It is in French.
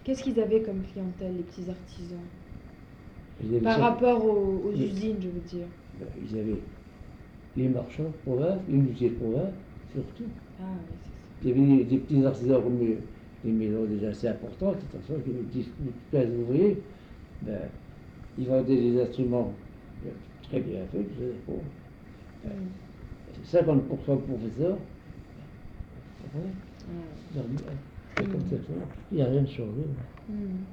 Qu'est-ce qu'ils avaient comme clientèle, les petits artisans? Ils avaient Par ça- rapport aux les- usines, je veux dire. Ils avaient les marchands de province, les musées de province, surtout. Ah oui, Il y avait des petits artisans comme les maisons déjà assez importantes, de toute façon, qui avaient 10 15 ouvriers. Ben, ils vendaient des instruments très bien faits, je sais pas. c'est ça. 50% de professeurs. Ouais. Ah. Donc, c'est comme ça. Il n'y a rien de changé. Mm.